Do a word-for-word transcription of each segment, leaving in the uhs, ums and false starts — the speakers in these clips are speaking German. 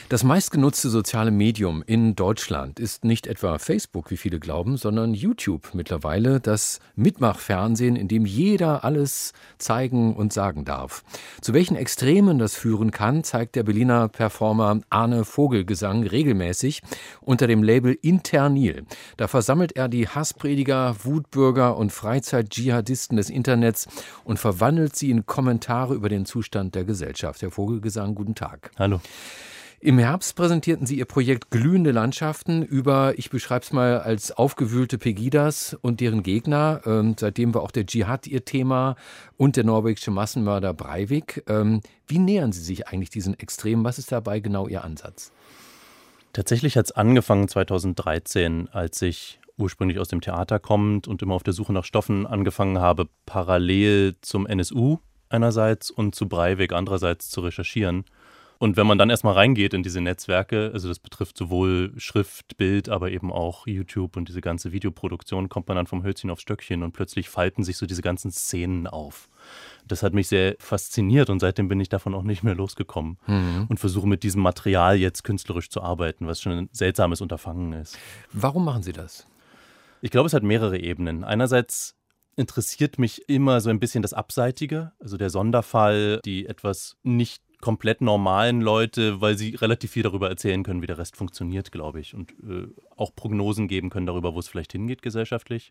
Das meistgenutzte soziale Medium in Deutschland ist nicht etwa Facebook, wie viele glauben, sondern YouTube mittlerweile, das Mitmachfernsehen, in dem jeder alles zeigen und sagen darf. Zu welchen Extremen das führen kann, zeigt der Berliner Performer Arne Vogelgesang regelmäßig unter dem Label Internil. Da versammelt er die Hassprediger, Wutbürger und Freizeit-Dschihadisten des Internets und verwandelt sie in Kommentare über den Zustand der Gesellschaft. Herr Vogelgesang, guten Tag. Hallo. Im Herbst präsentierten Sie Ihr Projekt Glühende Landschaften über, ich beschreibe es mal als aufgewühlte Pegidas und deren Gegner. Ähm, seitdem war auch der Dschihad Ihr Thema und der norwegische Massenmörder Breivik. Ähm, wie nähern Sie sich eigentlich diesen Extremen? Was ist dabei genau Ihr Ansatz? Tatsächlich hat es angefangen zweitausenddreizehn, als ich ursprünglich aus dem Theater kommend und immer auf der Suche nach Stoffen angefangen habe, parallel zum N S U einerseits und zu Breivik andererseits zu recherchieren. Und wenn man dann erstmal reingeht in diese Netzwerke, also das betrifft sowohl Schrift, Bild, aber eben auch YouTube und diese ganze Videoproduktion, kommt man dann vom Hölzchen aufs Stöckchen und plötzlich falten sich so diese ganzen Szenen auf. Das hat mich sehr fasziniert und seitdem bin ich davon auch nicht mehr losgekommen mhm. und versuche mit diesem Material jetzt künstlerisch zu arbeiten, was schon ein seltsames Unterfangen ist. Warum machen Sie das? Ich glaube, es hat mehrere Ebenen. Einerseits interessiert mich immer so ein bisschen das Abseitige, also der Sonderfall, die etwas nicht komplett normalen Leute, weil sie relativ viel darüber erzählen können, wie der Rest funktioniert, glaube ich. Und äh, auch Prognosen geben können darüber, wo es vielleicht hingeht gesellschaftlich.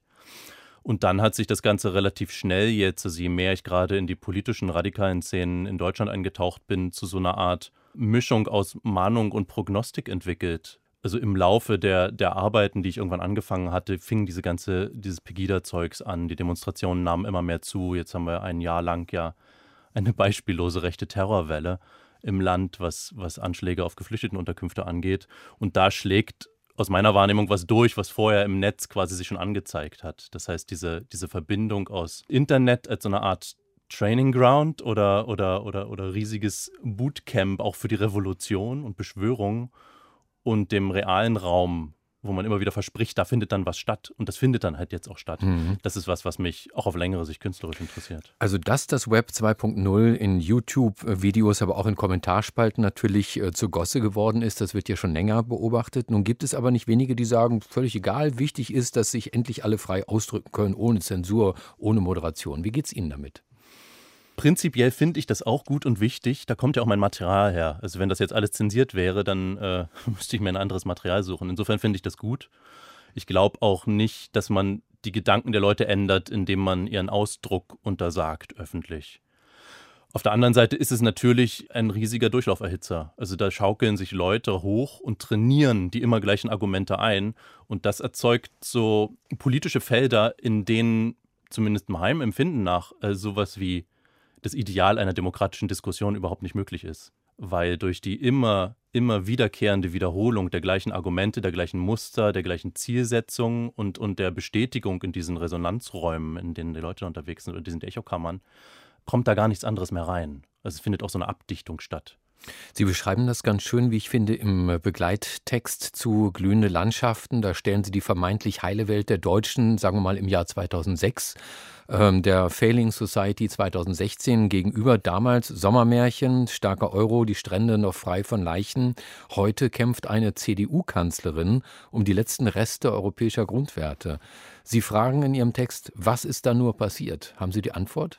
Und dann hat sich das Ganze relativ schnell jetzt, also je mehr ich gerade in die politischen, radikalen Szenen in Deutschland eingetaucht bin, zu so einer Art Mischung aus Mahnung und Prognostik entwickelt. Also im Laufe der, der Arbeiten, die ich irgendwann angefangen hatte, fing diese ganze, dieses Pegida-Zeugs an. Die Demonstrationen nahmen immer mehr zu. Jetzt haben wir ein Jahr lang ja eine beispiellose rechte Terrorwelle im Land, was, was Anschläge auf Geflüchtetenunterkünfte angeht. Und da schlägt aus meiner Wahrnehmung was durch, was vorher im Netz quasi sich schon angezeigt hat. Das heißt, diese, diese Verbindung aus Internet als so eine Art Training Ground oder, oder, oder, oder riesiges Bootcamp auch für die Revolution und Beschwörung und dem realen Raum, wo man immer wieder verspricht, da findet dann was statt. Und das findet dann halt jetzt auch statt. Mhm. Das ist was, was mich auch auf längere Sicht künstlerisch interessiert. Also dass das Web zwei Punkt null in YouTube-Videos, aber auch in Kommentarspalten natürlich äh, zur Gosse geworden ist, das wird ja schon länger beobachtet. Nun gibt es aber nicht wenige, die sagen, völlig egal, wichtig ist, dass sich endlich alle frei ausdrücken können, ohne Zensur, ohne Moderation. Wie geht's Ihnen damit? Prinzipiell finde ich das auch gut und wichtig. Da kommt ja auch mein Material her. Also wenn das jetzt alles zensiert wäre, dann äh, müsste ich mir ein anderes Material suchen. Insofern finde ich das gut. Ich glaube auch nicht, dass man die Gedanken der Leute ändert, indem man ihren Ausdruck untersagt öffentlich. Auf der anderen Seite ist es natürlich ein riesiger Durchlauferhitzer. Also da schaukeln sich Leute hoch und trainieren die immer gleichen Argumente ein. Und das erzeugt so politische Felder, in denen zumindest meinem Empfinden nach äh, sowas wie das Ideal einer demokratischen Diskussion überhaupt nicht möglich ist. Weil durch die immer, immer wiederkehrende Wiederholung der gleichen Argumente, der gleichen Muster, der gleichen Zielsetzung und, und der Bestätigung in diesen Resonanzräumen, in denen die Leute unterwegs sind, oder diesen Echokammern, kommt da gar nichts anderes mehr rein. Also es findet auch so eine Abdichtung statt. Sie beschreiben das ganz schön, wie ich finde, im Begleittext zu Glühende Landschaften. Da stellen Sie die vermeintlich heile Welt der Deutschen, sagen wir mal im Jahr zweitausendsechs, ähm, der Failing Society zweitausendsechzehn gegenüber. Damals Sommermärchen, starker Euro, die Strände noch frei von Leichen. Heute kämpft eine C D U-Kanzlerin um die letzten Reste europäischer Grundwerte. Sie fragen in Ihrem Text, was ist da nur passiert? Haben Sie die Antwort?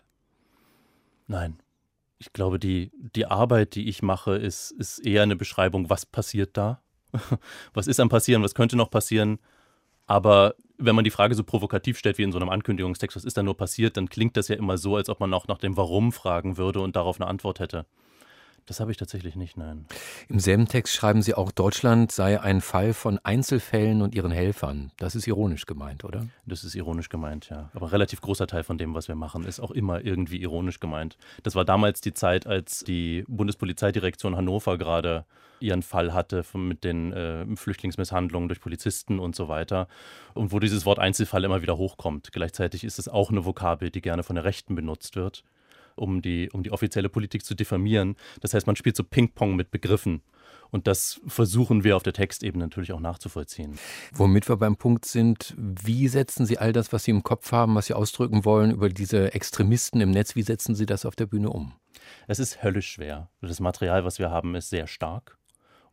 Nein. Ich glaube, die, die Arbeit, die ich mache, ist, ist eher eine Beschreibung, was passiert da? Was ist am Passieren, was könnte noch passieren? Aber wenn man die Frage so provokativ stellt wie in so einem Ankündigungstext, was ist da nur passiert, dann klingt das ja immer so, als ob man auch nach dem Warum fragen würde und darauf eine Antwort hätte. Das habe ich tatsächlich nicht, nein. Im selben Text schreiben Sie auch, Deutschland sei ein Fall von Einzelfällen und ihren Helfern. Das ist ironisch gemeint, oder? Das ist ironisch gemeint, ja. Aber ein relativ großer Teil von dem, was wir machen, ist auch immer irgendwie ironisch gemeint. Das war damals die Zeit, als die Bundespolizeidirektion Hannover gerade ihren Fall hatte mit den äh, Flüchtlingsmisshandlungen durch Polizisten und so weiter. Und wo dieses Wort Einzelfall immer wieder hochkommt. Gleichzeitig ist es auch eine Vokabel, die gerne von der Rechten benutzt wird, um die, um die offizielle Politik zu diffamieren. Das heißt, man spielt so Ping-Pong mit Begriffen. Und das versuchen wir auf der Textebene natürlich auch nachzuvollziehen. Womit wir beim Punkt sind, wie setzen Sie all das, was Sie im Kopf haben, was Sie ausdrücken wollen, über diese Extremisten im Netz, wie setzen Sie das auf der Bühne um? Es ist höllisch schwer. Das Material, was wir haben, ist sehr stark.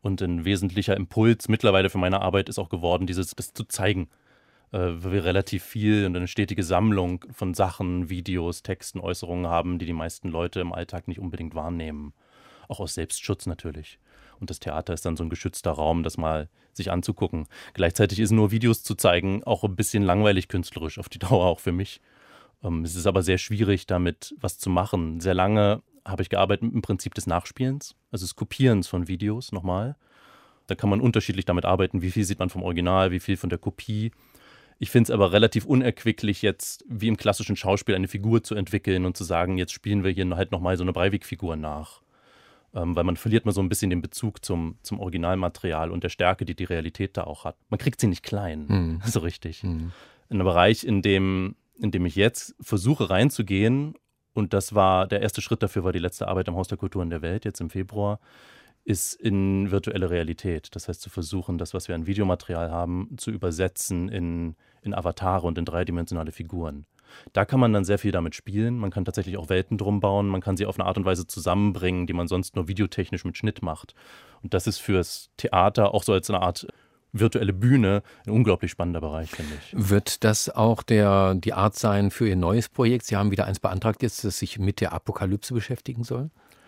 Und ein wesentlicher Impuls mittlerweile für meine Arbeit ist auch geworden, dieses das zu zeigen. Äh, weil wir relativ viel und eine stetige Sammlung von Sachen, Videos, Texten, Äußerungen haben, die die meisten Leute im Alltag nicht unbedingt wahrnehmen. Auch aus Selbstschutz natürlich. Und das Theater ist dann so ein geschützter Raum, das mal sich anzugucken. Gleichzeitig ist nur Videos zu zeigen auch ein bisschen langweilig künstlerisch auf die Dauer, auch für mich. Ähm, es ist aber sehr schwierig, damit was zu machen. Sehr lange habe ich gearbeitet mit dem Prinzip des Nachspielens, also des Kopierens von Videos nochmal. Da kann man unterschiedlich damit arbeiten, wie viel sieht man vom Original, wie viel von der Kopie. Ich finde es aber relativ unerquicklich, jetzt wie im klassischen Schauspiel eine Figur zu entwickeln und zu sagen, jetzt spielen wir hier halt nochmal so eine Breivik-Figur nach. Ähm, weil man verliert mal so ein bisschen den Bezug zum, zum Originalmaterial und der Stärke, die die Realität da auch hat. Man kriegt sie nicht klein, mhm. so richtig. Mhm. In einem Bereich, in dem, in dem ich jetzt versuche reinzugehen, und das war, der erste Schritt dafür war die letzte Arbeit am Haus der Kulturen der Welt, jetzt im Februar, ist in virtuelle Realität. Das heißt, zu versuchen, das, was wir an Videomaterial haben, zu übersetzen in, in Avatare und in dreidimensionale Figuren. Da kann man dann sehr viel damit spielen. Man kann tatsächlich auch Welten drum bauen. Man kann sie auf eine Art und Weise zusammenbringen, die man sonst nur videotechnisch mit Schnitt macht. Und das ist fürs Theater auch so als eine Art virtuelle Bühne ein unglaublich spannender Bereich, finde ich. Wird das auch der, die Art sein für Ihr neues Projekt? Sie haben wieder eins beantragt jetzt, das sich mit der Apokalypse beschäftigen soll?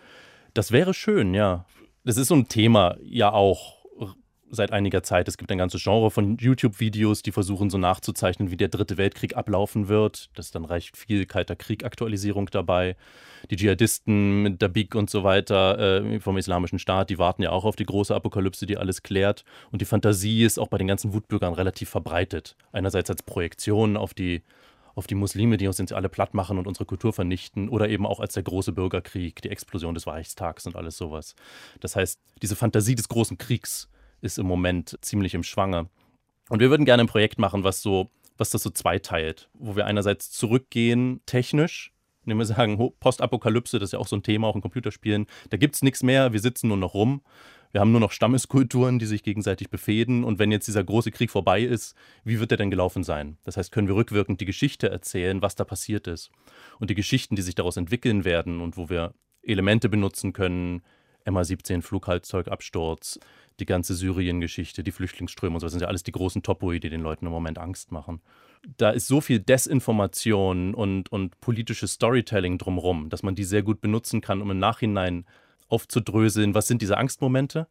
Das wäre schön, ja. Das ist so ein Thema ja auch seit einiger Zeit. Es gibt ein ganzes Genre von YouTube-Videos, die versuchen so nachzuzeichnen, wie der dritte Weltkrieg ablaufen wird. Das ist dann recht viel Kalter Krieg-Aktualisierung dabei. Die Dschihadisten mit Dabik und so weiter äh, vom Islamischen Staat, die warten ja auch auf die große Apokalypse, die alles klärt. Und die Fantasie ist auch bei den ganzen Wutbürgern relativ verbreitet. Einerseits als Projektion auf die auf die Muslime, die uns jetzt alle platt machen und unsere Kultur vernichten, oder eben auch als der große Bürgerkrieg, die Explosion des Reichstags und alles sowas. Das heißt, diese Fantasie des großen Kriegs ist im Moment ziemlich im Schwange. Und wir würden gerne ein Projekt machen, was so, was das so zweiteilt, wo wir einerseits zurückgehen technisch, indem wir sagen, Postapokalypse, das ist ja auch so ein Thema, auch in Computerspielen, da gibt es nichts mehr, wir sitzen nur noch rum. Wir haben nur noch Stammeskulturen, die sich gegenseitig befehden. Und wenn jetzt dieser große Krieg vorbei ist, wie wird der denn gelaufen sein? Das heißt, können wir rückwirkend die Geschichte erzählen, was da passiert ist. Und die Geschichten, die sich daraus entwickeln werden und wo wir Elemente benutzen können, M H siebzehn, Flugzeugabsturz, die ganze Syrien-Geschichte, die Flüchtlingsströme und so, das sind ja alles die großen Topoi, die den Leuten im Moment Angst machen. Da ist so viel Desinformation und, und politisches Storytelling drumherum, dass man die sehr gut benutzen kann, um im Nachhinein aufzudröseln, was sind diese Angstmomente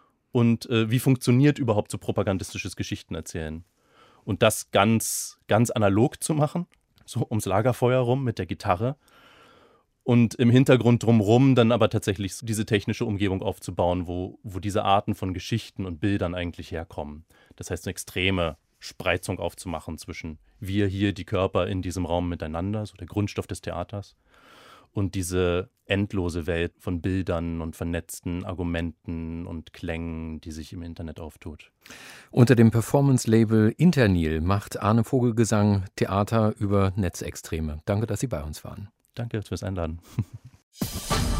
und äh, wie funktioniert überhaupt so propagandistisches Geschichtenerzählen. Und das ganz, ganz analog zu machen, so ums Lagerfeuer rum mit der Gitarre und im Hintergrund drumherum dann aber tatsächlich diese technische Umgebung aufzubauen, wo, wo diese Arten von Geschichten und Bildern eigentlich herkommen. Das heißt, eine extreme Spreizung aufzumachen zwischen wir hier, die Körper in diesem Raum miteinander, so der Grundstoff des Theaters, und diese endlose Welt von Bildern und vernetzten Argumenten und Klängen, die sich im Internet auftut. Unter dem Performance-Label Internil macht Arne Vogelgesang Theater über Netzextreme. Danke, dass Sie bei uns waren. Danke fürs Einladen.